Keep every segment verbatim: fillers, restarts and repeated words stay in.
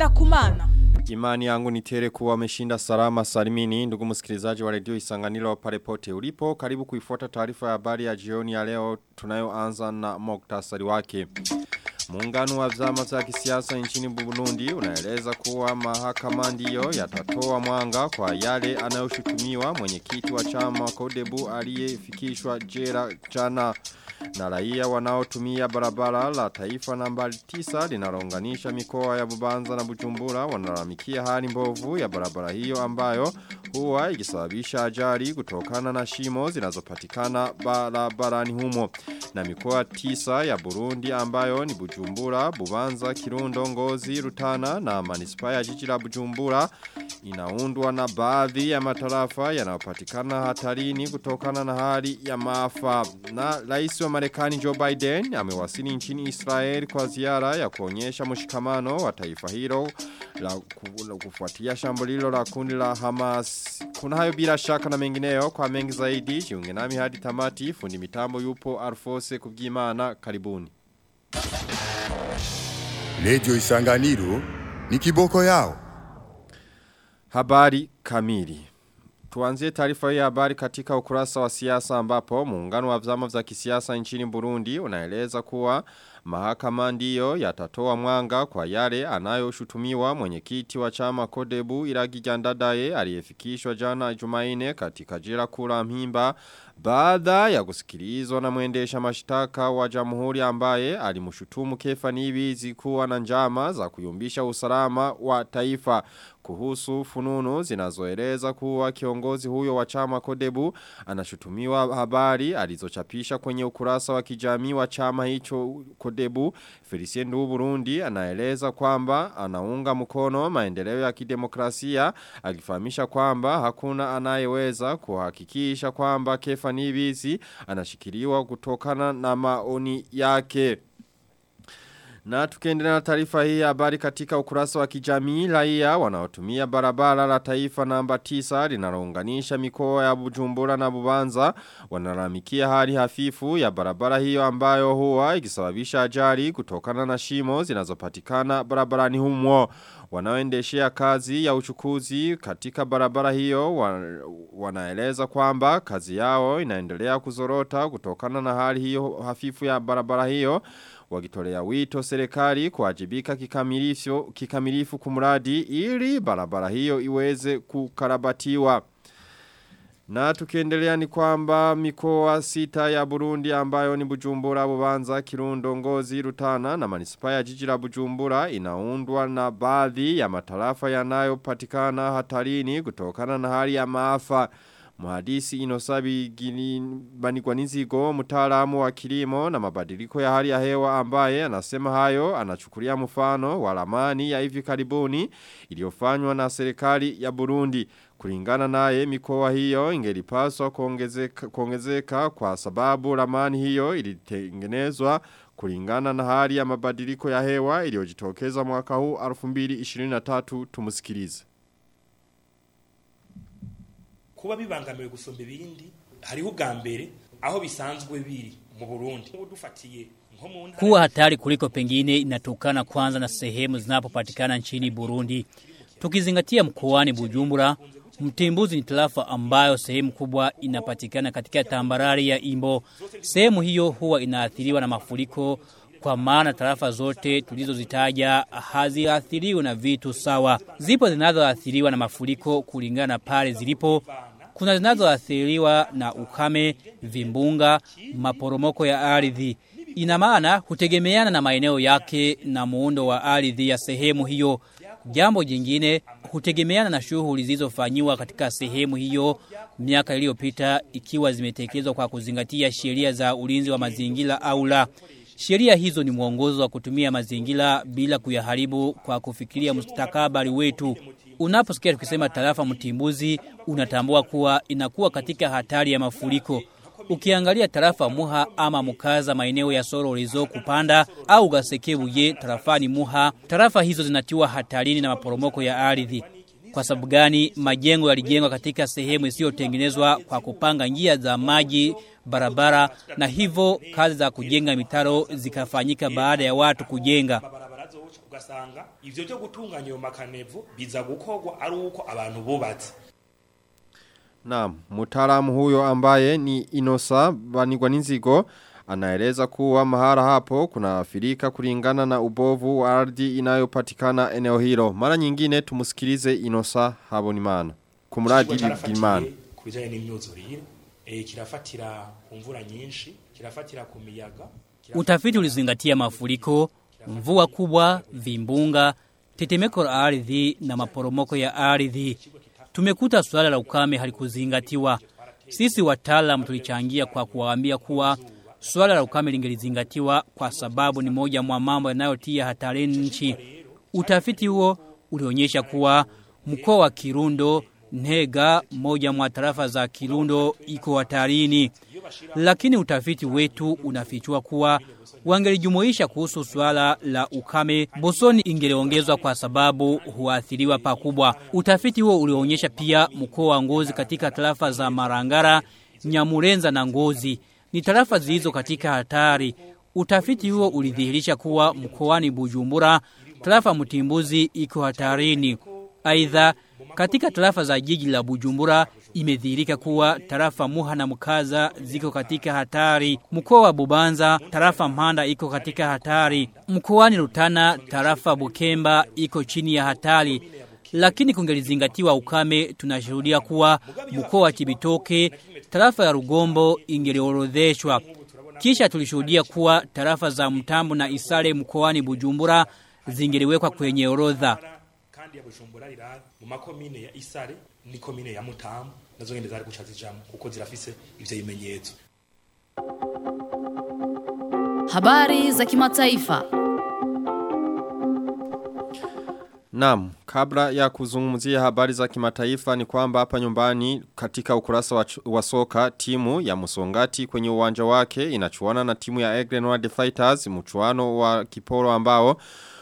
Ndakumana. Imani yangu ni tele kuwa ameshinda salama salimini. Ndugu msikilizaji wa redio Isanganiro pale pote ulipo, karibu kuifuata taarifa ya habari ya jioni ya leo. Tunayoanza na muktasari wake. Muungano wa vyama za kisiasa nchini Burundi unaeleza kuwa mahakama ndiyo yatatoa mwanga kwa yale anayoshutumiwa mwenyekiti wa chama Kodebu aliyefikishwa jela jana. Na raia wanaotumia barabara la taifa nambari tisa linalounganisha mikoa ya Bubanza na Bujumbura wanalalamikia hali mbovu ya barabara hiyo ambayo huwa ikisababisha ajali kutokana na shimo zinazopatikana barabarani humo. Na mikoa tisa ya Burundi ambayo ni Bujumbura, Bubanza, Kirundo, Ngozi, Rutana na manispaa ya jiji la Bujumbura inaundwa na baadhi ya matarafa yanayopatikana hatarini kutokana na hali ya maafa. Na rais wa Marekani Joe Biden amewasili nchini Israel kwa ziara ya kuonyesha mshikamano wa taifa hilo la kufuatia shambulio la kundi la Hamas. Kuna hayo bila shaka na mengineyo. Kwa mengi zaidi jiunge nami hadi tamati. Fundi mitambo yupo Alfose Kubwimana, karibuni. Radio Isanganiro ni kiboko yao. Habari kamili. Tuanzie taarifa ya habari katika ukurasa wa siasa ambapo muungano wa vyama vya kisiasa nchini Burundi unaeleza kuwa mahakama ndiyo yatatoa mwanga kwa yale anayoshutumiwa mwenyekiti wa chama Kodebu Iragi Jandadaye aliyefikishwa jana Jumanne katika jela kuu la Mpimba baada ya kusikilizwa na mwendesha mashtaka wa jamhuri ambaye alimshutumu Kefa Nibizi kuwa na njama za kuyumbisha usalama wa taifa. Kuhusu fununu zinazoeleza kuwa kiongozi huyo wa chama Kodebu anashutumiwa habari alizochapisha kwenye ukurasa wa kijamii wa chama hicho Kodebu. Felicien Burundi anaeleza kwamba anaunga mkono maendeleo ya kidemokrasia, akifahamisha kwamba hakuna anayeweza kuhakikisha kwamba Kefa Nibizi anashikiliwa kutokana na maoni yake. Na tukiendelea na taarifa hii habari katika ukurasa wa kijamii, raia wanaotumia barabara la taifa namba tisa linalounganisha mikoa ya Bujumbura na Bubanza wanalalamikia hali hafifu ya barabara hiyo ambayo huwa ikisababisha ajali kutokana na shimo zinazopatikana barabarani humo. Wanaoendeshea kazi ya uchukuzi katika barabara hiyo wanaeleza kwamba kazi yao inaendelea kuzorota kutokana na hali hiyo hafifu ya barabara hiyo, wakitolea wito serikali kuwajibika kikamilifu kikamilifu kumradi ili barabara hiyo iweze kukarabatiwa. Na tukiendelea ni kwamba mikoa sita ya Burundi ambayo ni Bujumbura, Bubanza, Kirundo, Ngozi, Rutana na manispaa ya jiji la Bujumbura inaundwa na baadhi ya matarafa yanayopatikana hatarini kutokana na hali ya maafa. Mhandisi Inosabi Banigwanizigo, mtaalamu wa kilimo na mabadiliko ya hali ya hewa ambaye anasema hayo anachukulia mfano wa ramani ya hivi karibuni iliyofanywa na serikali ya Burundi. Kulingana naye mikoa hiyo ingelipaswa kuongezeka, kuongezeka kwa sababu ramani hiyo ilitengenezwa kulingana na hali ya mabadiliko ya hewa iliyojitokeza mwaka huu elfu mbili ishirini na tatu. Tumusikilize. Kuba bibangamiwe gusomba ibindi hariho ubwa mbere aho bisanzwe biri mu Burundi. Dufatiye kuwa hatari kuliko pengine inatokana kwanza na sehemu zinapopatikana nchini Burundi. Tukizingatia mkoani Bujumbura, Mtimbuzi ni tarafa ambayo sehemu kubwa inapatikana katika tambarari ya Imbo. Sehemu hiyo huwa inaathiriwa na mafuriko, kwa maana tarafa zote tulizozitaja haziathiriwi na vitu sawa. Zipo zinazoathiriwa na mafuriko kulingana na pale zilipo. Kuna zinazoathiriwa na ukame, vimbunga, maporomoko ya ardhi. Ina maana hutegemeana na maeneo yake na muundo wa ardhi ya sehemu hiyo. Jambo jingine hutegemeana na shughuli zilizofanywa katika sehemu hiyo miaka iliyopita, ikiwa zimetekelezwa kwa kuzingatia sheria za ulinzi wa mazingira au la. Sheria hizo ni mwongozo wa kutumia mazingira bila kuyaharibu kwa kufikiria mustakabali wetu. Unaposikia tukisema tarafa Mtimbuzi, unatambua kuwa inakuwa katika hatari ya mafuriko. Ukiangalia tarafa Muha ama Mukaza, maeneo ya Sororizo, Kupanda au Gasekebuye tarafani Muha, tarafa hizo zinatiwa hatarini na maporomoko ya ardhi. Kwa sababu gani? Majengo yalijengwa katika sehemu isiyotengenezwa kwa kupanga njia za maji, barabara, na hivyo kazi za kujenga mitaro zikafanyika baada ya watu kujenga. ugasanga ivyo byo gutunganya yo makanevu biza gukorwa ari uko abantu bubatse. Naam, mtaalamu huyo ambaye ni Inosa Banigwa Ninzigo anaeleza kuwa mahara hapo kuna afirika kulingana na ubovu wa ardhi inayopatikana eneo hilo. Mara nyingine tumusikilize Inosa Habonimana. Kumuradi Bigimana. Kubijanye n'imyuzurire, eh kirafatira kumvura nyinshi, kirafatira ku miyaga. Utafiti ulizingatia mafuriko, mvua kubwa, vimbunga, tetemeko la ardhi na maporomoko ya ardhi. Tumekuta swala la ukame halikuzingatiwa. Sisi wataalamu tulichangia kwa kuwaambia kuwa swala la ukame lingelizingatiwa kwa sababu ni moja mwa mambo yanayotia hatarini nchi. Utafiti huo ulionyesha kuwa mkoa wa Kirundo, Ntega, moja mwa tarafa za Kirundo iko hatarini. Lakini utafiti wetu unafichua kuwa wangelijumuisha kuhusu swala la ukame, Bosoni ingeliongezwa kwa sababu huathiriwa pakubwa. Utafiti huo ulionyesha pia mkoa wa Ngozi katika tarafa za Marangara, Nyamurenza na Ngozi ni tarafa zilizo katika hatari. Utafiti huo ulidhihirisha kuwa mkoani Bujumbura tarafa Mutimbuzi iko hatarini. Aidha, katika tarafa za jiji la Bujumbura imedhihirika kuwa tarafa Muha na Mukaza ziko katika hatari. Mkoa wa Bubanza tarafa Mpanda iko katika hatari. Mkoani Rutana tarafa Bukemba iko chini ya hatari. Lakini kungelizingatiwa ukame, tunashuhudia kuwa mkoa wa Kibitoke tarafa ya Rugombo ingeliorodheshwa. Kisha tulishuhudia kuwa tarafa za Mtambo na Isale mkoani Bujumbura zingeliwekwa kwenye orodha. Kandi ya Bujumbura ira mu makomine ya Isare ni komine ya Mtambo nazo ngende zari gucazijamo kuko zirafise ivyo bimenyetso. Habari za kimataifa. Naam, kabla ya kuzungumzia habari za kimataifa ni kwamba hapa nyumbani katika ukurasa wa, wa soka timu ya Musongati kwenye uwanja wake inachuana na timu ya Egrenward Fighters, mchuano wa kiporo ambao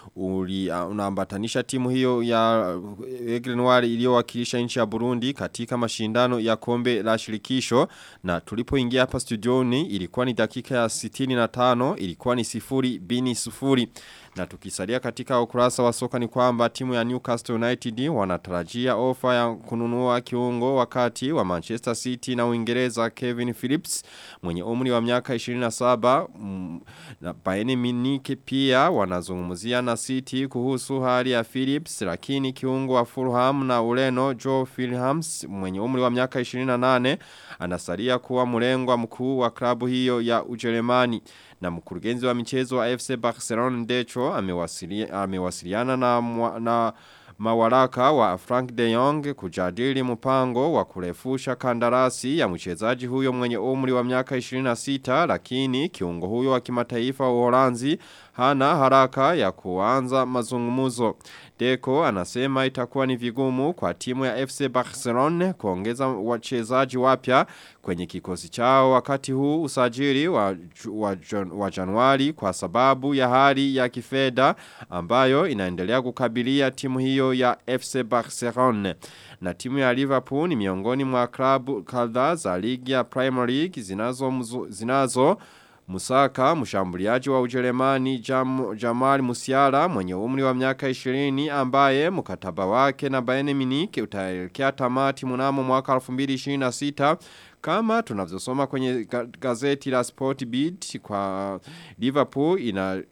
uli uh, unaambatanisha timu hiyo ya Egrenward iliyowakilisha nchi ya Burundi katika mashindano ya kombe la shirikisho, na tulipoingia hapa studioni ilikuwa ni dakika ya sitini na tano, ilikuwa ni sifuri bini sifuri. Na tukisalia katika ukurasa wa soka ni kwamba timu ya Newcastle United wanatarajia ofa ya kununua kiungo wakati wa Manchester City na Uingereza Kevin Phillips mwenye umri wa miaka ishirini na saba, mm, na Bayern Munich pia wanazungumzia na City kuhusu hali ya Phillips, lakini kiungo wa Fulham na Ureno Joe Williams mwenye umri wa miaka ishirini na nane anasalia kuwa mlengwa mkuu wa klabu hiyo ya Ujerumani. Na mkurugenzi wa michezo wa F C Barcelona Decho amewasilia, amewasiliana na, na mawaraka wa Frank de Jong kujadili mpango wa kurefusha kandarasi ya mchezaji huyo mwenye umri wa miaka ishirini na sita, lakini kiungo huyo wa kimataifa wa Uholanzi hana haraka ya kuanza mazungumzo. Deco anasema itakuwa ni vigumu kwa timu ya F C Barcelona kuongeza wachezaji wapya kwenye kikosi chao wakati huu usajili wa, wa, wa Januari kwa sababu ya hali ya kifedha ambayo inaendelea kukabilia timu hiyo ya F C Barcelona. Na timu ya Liverpool ni miongoni mwa klabu kadhaa za ligi ya Premier League zinazo zinazo Musaka, mshambuliaji wa Ujerumani Jam, Jamal Musiala mwenye umri wa miaka ishirini ambaye mkataba wake na Bayern Munich utaelekea tamati mnamo mwaka elfu mbili ishirini na sita. Kama tunavyosoma kwenye gazeti la Sport Beat, kwa Liverpool ina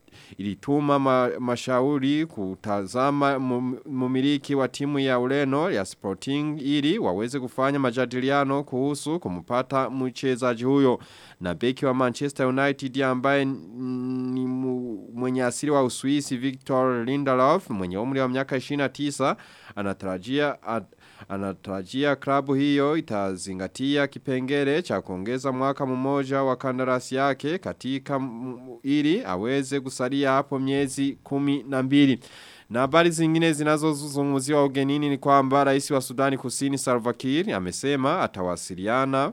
ilituma ma, mashauri kutazama mumiliki wa timu ya Ureno ya Sporting ili waweze kufanya majadiliano kuhusu kumpata mchezaji huyo. Na beki wa Manchester United ambaye ni mwenye asili wa Uswisi Victor Lindelof mwenye umri wa miaka ishirini na tisa anatarajia at, anatarajia klabu hiyo itazingatia kipengele cha kuongeza mwaka mmoja wa kandarasi yake katika ili aweze kusalia hapo miezi kumi na mbili. Na habari zingine zinazozungumziwa ugenini ni kwamba rais wa Sudani Kusini Salva Kiir amesema atawasiliana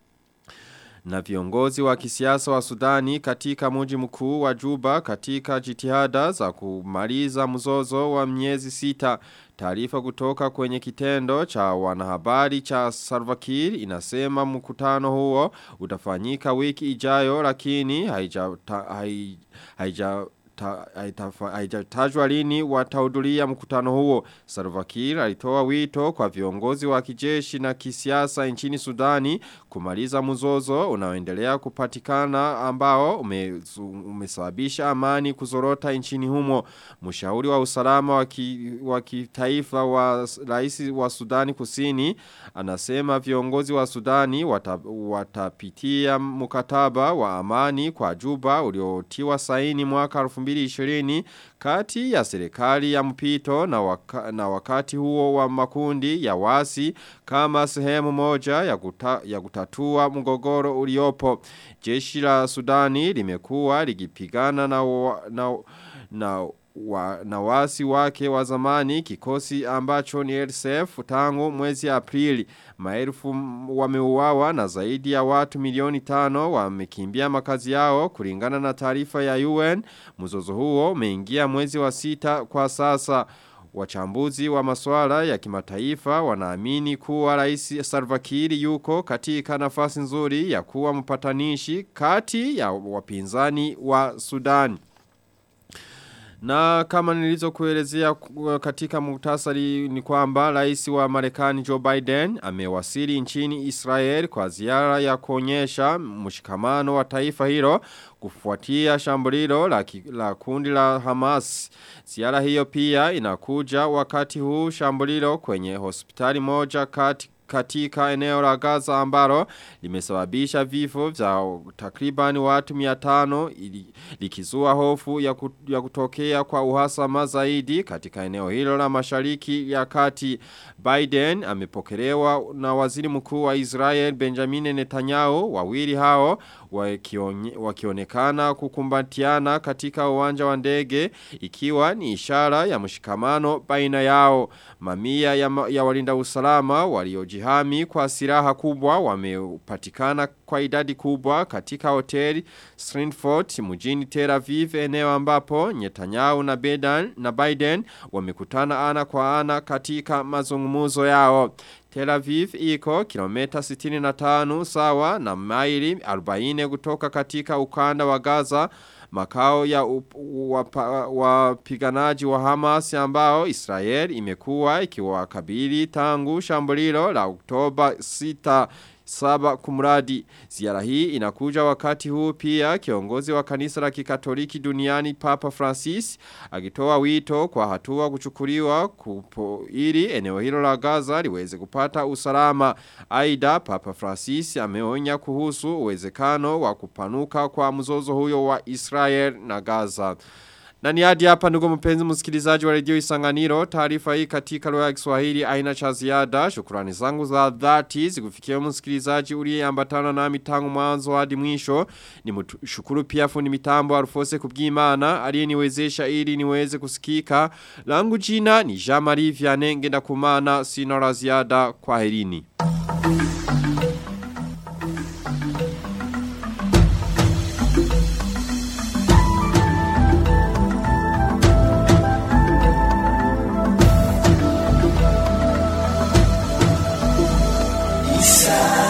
na viongozi wa kisiasa wa Sudani katika mji mkuu wa Juba katika jitihada za kumaliza mzozo wa miezi sita. Taarifa kutoka kwenye kitendo cha wanahabari cha Salva Kiir inasema mkutano huo utafanyika wiki ijayo, lakini haija haija haijatajwa lini watahudhuria mkutano huo. Salva Kiir alitoa wito kwa viongozi wa kijeshi na kisiasa nchini Sudani kumaliza mzozo unaoendelea kupatikana ambao ume, umesababisha amani kuzorota nchini humo. Mshauri wa usalama wa kitaifa wa rais wa Sudani Kusini anasema viongozi wa Sudani watapitia mkataba wa amani kwa Juba uliotiwa saini mwaka elfu mbili ishirini kati ya serikali ya mpito na, waka, na wakati huo wa makundi ya wasi kama sehemu moja ya, kuta, ya kutatua mgogoro uliopo. Jeshi la Sudani limekuwa likipigana na, na, na Wa, na wasi wake wa zamani kikosi ambacho ni R S F tangu mwezi Aprili. Maelfu wameuawa na zaidi ya watu milioni tano wamekimbia makazi yao kulingana na taarifa ya U N. Mzozo huo umeingia mwezi wa sita kwa sasa. Wachambuzi wa masuala ya kimataifa wanaamini kuwa Rais Salva Kiir yuko katika nafasi nzuri ya kuwa mpatanishi kati ya wapinzani wa Sudan. Na kama nilizokuelezea katika muhtasari ni kwamba rais wa Marekani Joe Biden amewasili nchini Israel kwa ziara ya kuonyesha mshikamano wa taifa hilo kufuatia shambulio la, la kundi la Hamas. Ziara hiyo pia inakuja wakati huu shambulio kwenye hospitali moja kati katika eneo la Gaza ambalo limesababisha vifo vya takriban watu mia tano likizua hofu ya, ku, ya kutokea kwa uhasama zaidi katika eneo hilo la Mashariki ya Kati. Biden amepokelewa na waziri mkuu wa Israel Benjamin Netanyahu. Wawili hao wakionekana kukumbatiana katika uwanja wa ndege ikiwa ni ishara ya mshikamano baina yao. Mamia ya, ya walinda usalama waliojihami kwa silaha kubwa wamepatikana kwa idadi kubwa katika hoteli Stratford mjini Tel Aviv, eneo ambapo Netanyahu na Biden, na Biden wamekutana ana kwa ana katika mazungumzo yao. Tel Aviv iko kilomita sitini na tano sawa na maili arobaini kutoka katika ukanda wa Gaza, makao ya wapiganaji wa, wa Hamas ambao Israel imekuwa ikiwakabili tangu shambulio la Oktoba sita saba kumradi. Ziara hii inakuja wakati huu pia kiongozi wa kanisa la Kikatoliki duniani Papa Francis akitoa wito kwa hatua kuchukuliwa kupo ili eneo hilo la Gaza liweze kupata usalama. Aidha, Papa Francis ameonya kuhusu uwezekano wa kupanuka kwa mzozo huyo wa Israel na Gaza. Na ni hadi hapa ndugu mpenzi msikilizaji wa redio Isanganiro, taarifa hii katika lugha ya Kiswahili haina cha ziada. Shukrani zangu za dhati zikufikia msikilizaji uliyeambatana nami tangu mwanzo hadi mwisho. Nimshukuru pia fundi mitambo Alfose Kubwimana aliyeniwezesha ili niweze kusikika. Langu jina ni Jean-Marie Vianney Ngendakumana, sina la ziada, kwaherini. Isa